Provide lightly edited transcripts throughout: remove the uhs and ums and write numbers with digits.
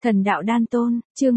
Thần đạo đan tôn, chương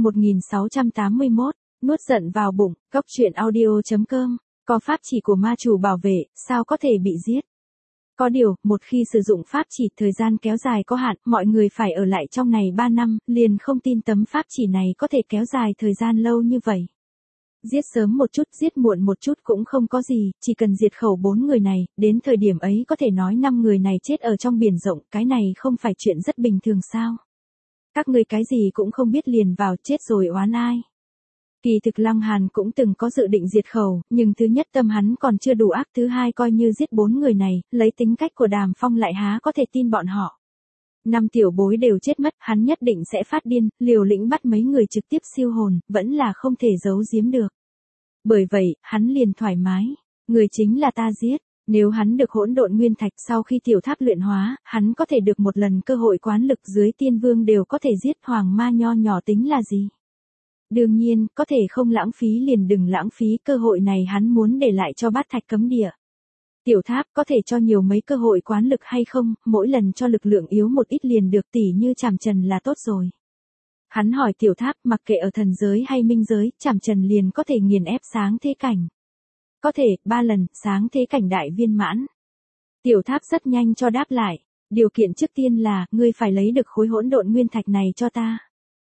1681, nuốt giận vào bụng, cóc truyện audio.com, có pháp chỉ của ma chủ bảo vệ, sao có thể bị giết. Có điều, một khi sử dụng pháp chỉ thời gian kéo dài có hạn, mọi người phải ở lại trong này 3 năm, liền không tin tấm pháp chỉ này có thể kéo dài thời gian lâu như vậy. Giết sớm một chút, giết muộn một chút cũng không có gì, chỉ cần diệt khẩu 4 người này, đến thời điểm ấy có thể nói 5 người này chết ở trong biển rộng, cái này không phải chuyện rất bình thường sao. Các ngươi cái gì cũng không biết liền vào chết rồi oán ai. Kỳ thực Lăng Hàn cũng từng có dự định diệt khẩu, nhưng thứ nhất tâm hắn còn chưa đủ ác, thứ hai coi như giết 4 người này, lấy tính cách của Đàm Phong lại há có thể tin bọn họ. 5 tiểu bối đều chết mất, hắn nhất định sẽ phát điên, liều lĩnh bắt mấy người trực tiếp siêu hồn, vẫn là không thể giấu giếm được. Bởi vậy, hắn liền thoải mái, người chính là ta giết. Nếu hắn được hỗn độn nguyên thạch sau khi tiểu tháp luyện hóa, hắn có thể được một lần cơ hội quán lực dưới tiên vương đều có thể giết, hoàng ma nho nhỏ tính là gì. Đương nhiên, có thể không lãng phí liền đừng lãng phí, cơ hội này hắn muốn để lại cho bát thạch cấm địa. Tiểu tháp có thể cho nhiều mấy cơ hội quán lực hay không, mỗi lần cho lực lượng yếu một ít liền được, tỉ như Trảm Trần là tốt rồi. Hắn hỏi tiểu tháp, mặc kệ ở thần giới hay minh giới, Trảm Trần liền có thể nghiền ép sáng thế cảnh. Có thể, 3 lần, sáng thế cảnh đại viên mãn. Tiểu tháp rất nhanh cho đáp lại. Điều kiện trước tiên là, ngươi phải lấy được khối hỗn độn nguyên thạch này cho ta.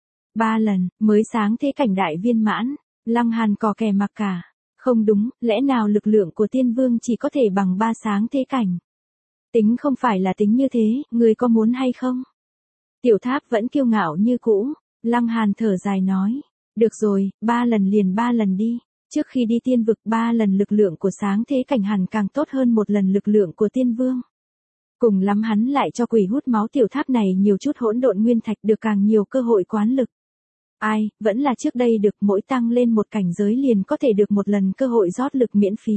3 lần, mới sáng thế cảnh đại viên mãn. Lăng Hàn cò kè mặc cả. Không đúng, lẽ nào lực lượng của tiên vương chỉ có thể bằng 3 sáng thế cảnh? Tính không phải là tính như thế, ngươi có muốn hay không? Tiểu tháp vẫn kiêu ngạo như cũ. Lăng Hàn thở dài nói. Được rồi, 3 lần liền 3 lần đi. Trước khi đi tiên vực 3 lần lực lượng của sáng thế cảnh hẳn càng tốt hơn 1 lần lực lượng của tiên vương. Cùng lắm hắn lại cho quỷ hút máu tiểu tháp này nhiều chút hỗn độn nguyên thạch, được càng nhiều cơ hội quán lực. Ai, vẫn là trước đây được, mỗi tăng lên một cảnh giới liền có thể được 1 lần cơ hội rót lực miễn phí.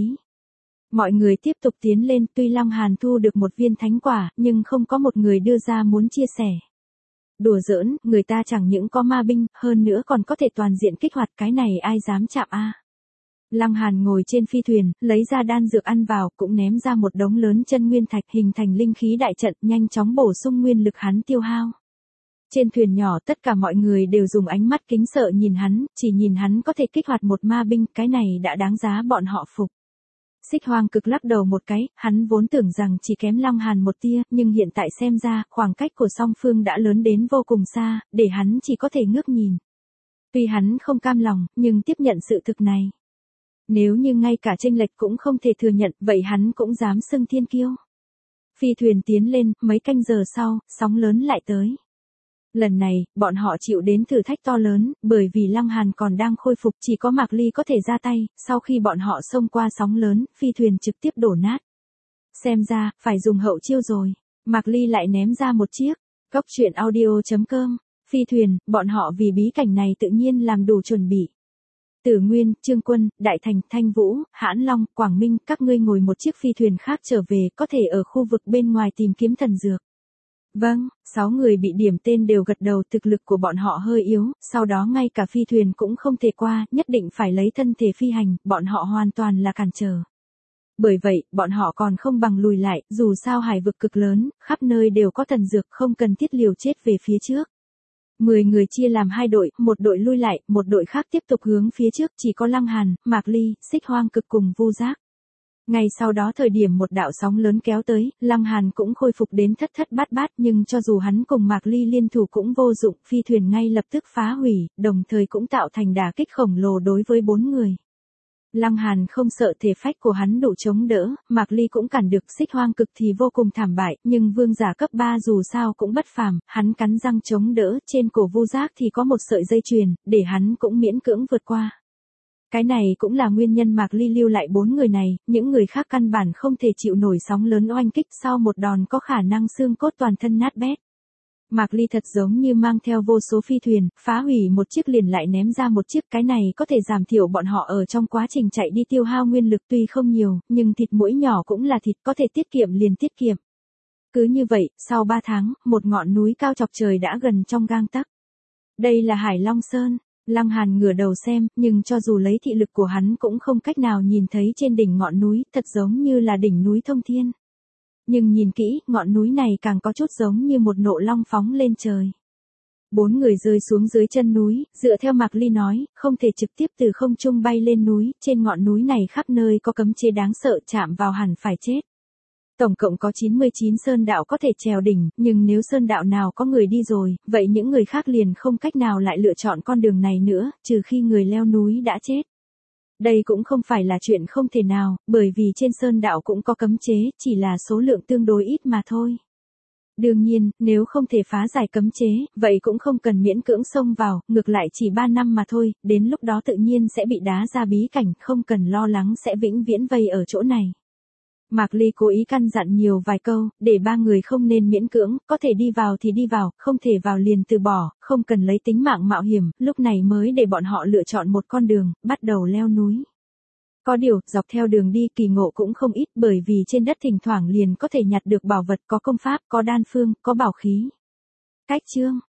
Mọi người tiếp tục tiến lên, tuy Lăng Hàn thu được 1 viên thánh quả, nhưng không có một người đưa ra muốn chia sẻ. Đùa giỡn, người ta chẳng những có ma binh, hơn nữa còn có thể toàn diện kích hoạt, cái này ai dám chạm a? Lăng Hàn ngồi trên phi thuyền, lấy ra đan dược ăn vào, cũng ném ra một đống lớn chân nguyên thạch hình thành linh khí đại trận, nhanh chóng bổ sung nguyên lực hắn tiêu hao. Trên thuyền nhỏ tất cả mọi người đều dùng ánh mắt kính sợ nhìn hắn, chỉ nhìn hắn có thể kích hoạt một ma binh, cái này đã đáng giá bọn họ phục. Xích Hoang Cực lắc đầu một cái, hắn vốn tưởng rằng chỉ kém Lăng Hàn một tia, nhưng hiện tại xem ra, khoảng cách của song phương đã lớn đến vô cùng xa, để hắn chỉ có thể ngước nhìn. Tuy hắn không cam lòng, nhưng tiếp nhận sự thực này. Nếu như ngay cả chênh lệch cũng không thể thừa nhận, vậy hắn cũng dám xưng thiên kiêu. Phi thuyền tiến lên, mấy canh giờ sau, sóng lớn lại tới. Lần này, bọn họ chịu đến thử thách to lớn, bởi vì Lăng Hàn còn đang khôi phục, chỉ có Mạc Ly có thể ra tay, sau khi bọn họ xông qua sóng lớn, phi thuyền trực tiếp đổ nát. Xem ra, phải dùng hậu chiêu rồi. Mạc Ly lại ném ra một chiếc. Cóc truyện audio.com, phi thuyền, bọn họ vì bí cảnh này tự nhiên làm đủ chuẩn bị. Tử Nguyên, Trương Quân, Đại Thành, Thanh Vũ, Hãn Long, Quảng Minh, các ngươi ngồi một chiếc phi thuyền khác trở về, có thể ở khu vực bên ngoài tìm kiếm thần dược. Vâng, 6 người bị điểm tên đều gật đầu, thực lực của bọn họ hơi yếu, sau đó ngay cả phi thuyền cũng không thể qua, nhất định phải lấy thân thể phi hành, bọn họ hoàn toàn là cản trở. Bởi vậy, bọn họ còn không bằng lùi lại, dù sao hải vực cực lớn, khắp nơi đều có thần dược, không cần thiết liều chết về phía trước. 10 người chia làm 2 đội, một đội lui lại, một đội khác tiếp tục hướng phía trước, chỉ có Lăng Hàn, Mạc Ly, Xích Hoang Cực cùng Vu Giác. Ngay sau đó thời điểm một đạo sóng lớn kéo tới, Lăng Hàn cũng khôi phục đến thất thất bát bát, nhưng cho dù hắn cùng Mạc Ly liên thủ cũng vô dụng, phi thuyền ngay lập tức phá hủy, đồng thời cũng tạo thành đả kích khổng lồ đối với 4 người. Lăng Hàn không sợ thể phách của hắn đủ chống đỡ, Mạc Ly cũng cản được, Xích Hoang Cực thì vô cùng thảm bại, nhưng vương giả cấp 3 dù sao cũng bất phàm, hắn cắn răng chống đỡ, trên cổ Vu Giác thì có một sợi dây chuyền, để hắn cũng miễn cưỡng vượt qua. Cái này cũng là nguyên nhân Mạc Ly lưu lại 4 người này, những người khác căn bản không thể chịu nổi sóng lớn oanh kích, sau một đòn có khả năng xương cốt toàn thân nát bét. Mạc Ly thật giống như mang theo vô số phi thuyền, phá hủy một chiếc liền lại ném ra một chiếc, cái này có thể giảm thiểu bọn họ ở trong quá trình chạy đi tiêu hao nguyên lực, tuy không nhiều, nhưng thịt mũi nhỏ cũng là thịt, có thể tiết kiệm liền tiết kiệm. Cứ như vậy, sau 3 tháng, một ngọn núi cao chọc trời đã gần trong gang tấc. Đây là Hải Long Sơn. Lăng Hàn ngửa đầu xem, nhưng cho dù lấy thị lực của hắn cũng không cách nào nhìn thấy trên đỉnh ngọn núi, thật giống như là đỉnh núi thông thiên. Nhưng nhìn kỹ, ngọn núi này càng có chút giống như một nộ long phóng lên trời. 4 người rơi xuống dưới chân núi, dựa theo Mạc Ly nói, không thể trực tiếp từ không trung bay lên núi, trên ngọn núi này khắp nơi có cấm chế đáng sợ, chạm vào hẳn phải chết. Tổng cộng có 99 sơn đạo có thể trèo đỉnh, nhưng nếu sơn đạo nào có người đi rồi, vậy những người khác liền không cách nào lại lựa chọn con đường này nữa, trừ khi người leo núi đã chết. Đây cũng không phải là chuyện không thể nào, bởi vì trên sơn đạo cũng có cấm chế, chỉ là số lượng tương đối ít mà thôi. Đương nhiên, nếu không thể phá giải cấm chế, vậy cũng không cần miễn cưỡng xông vào, ngược lại chỉ 3 năm mà thôi, đến lúc đó tự nhiên sẽ bị đá ra bí cảnh, không cần lo lắng sẽ vĩnh viễn vây ở chỗ này. Mạc Ly cố ý căn dặn nhiều vài câu, để 3 người không nên miễn cưỡng, có thể đi vào thì đi vào, không thể vào liền từ bỏ, không cần lấy tính mạng mạo hiểm, lúc này mới để bọn họ lựa chọn một con đường, bắt đầu leo núi. Có điều, dọc theo đường đi kỳ ngộ cũng không ít bởi vì trên đất thỉnh thoảng liền có thể nhặt được bảo vật, có công pháp, có đan phương, có bảo khí. Cách chương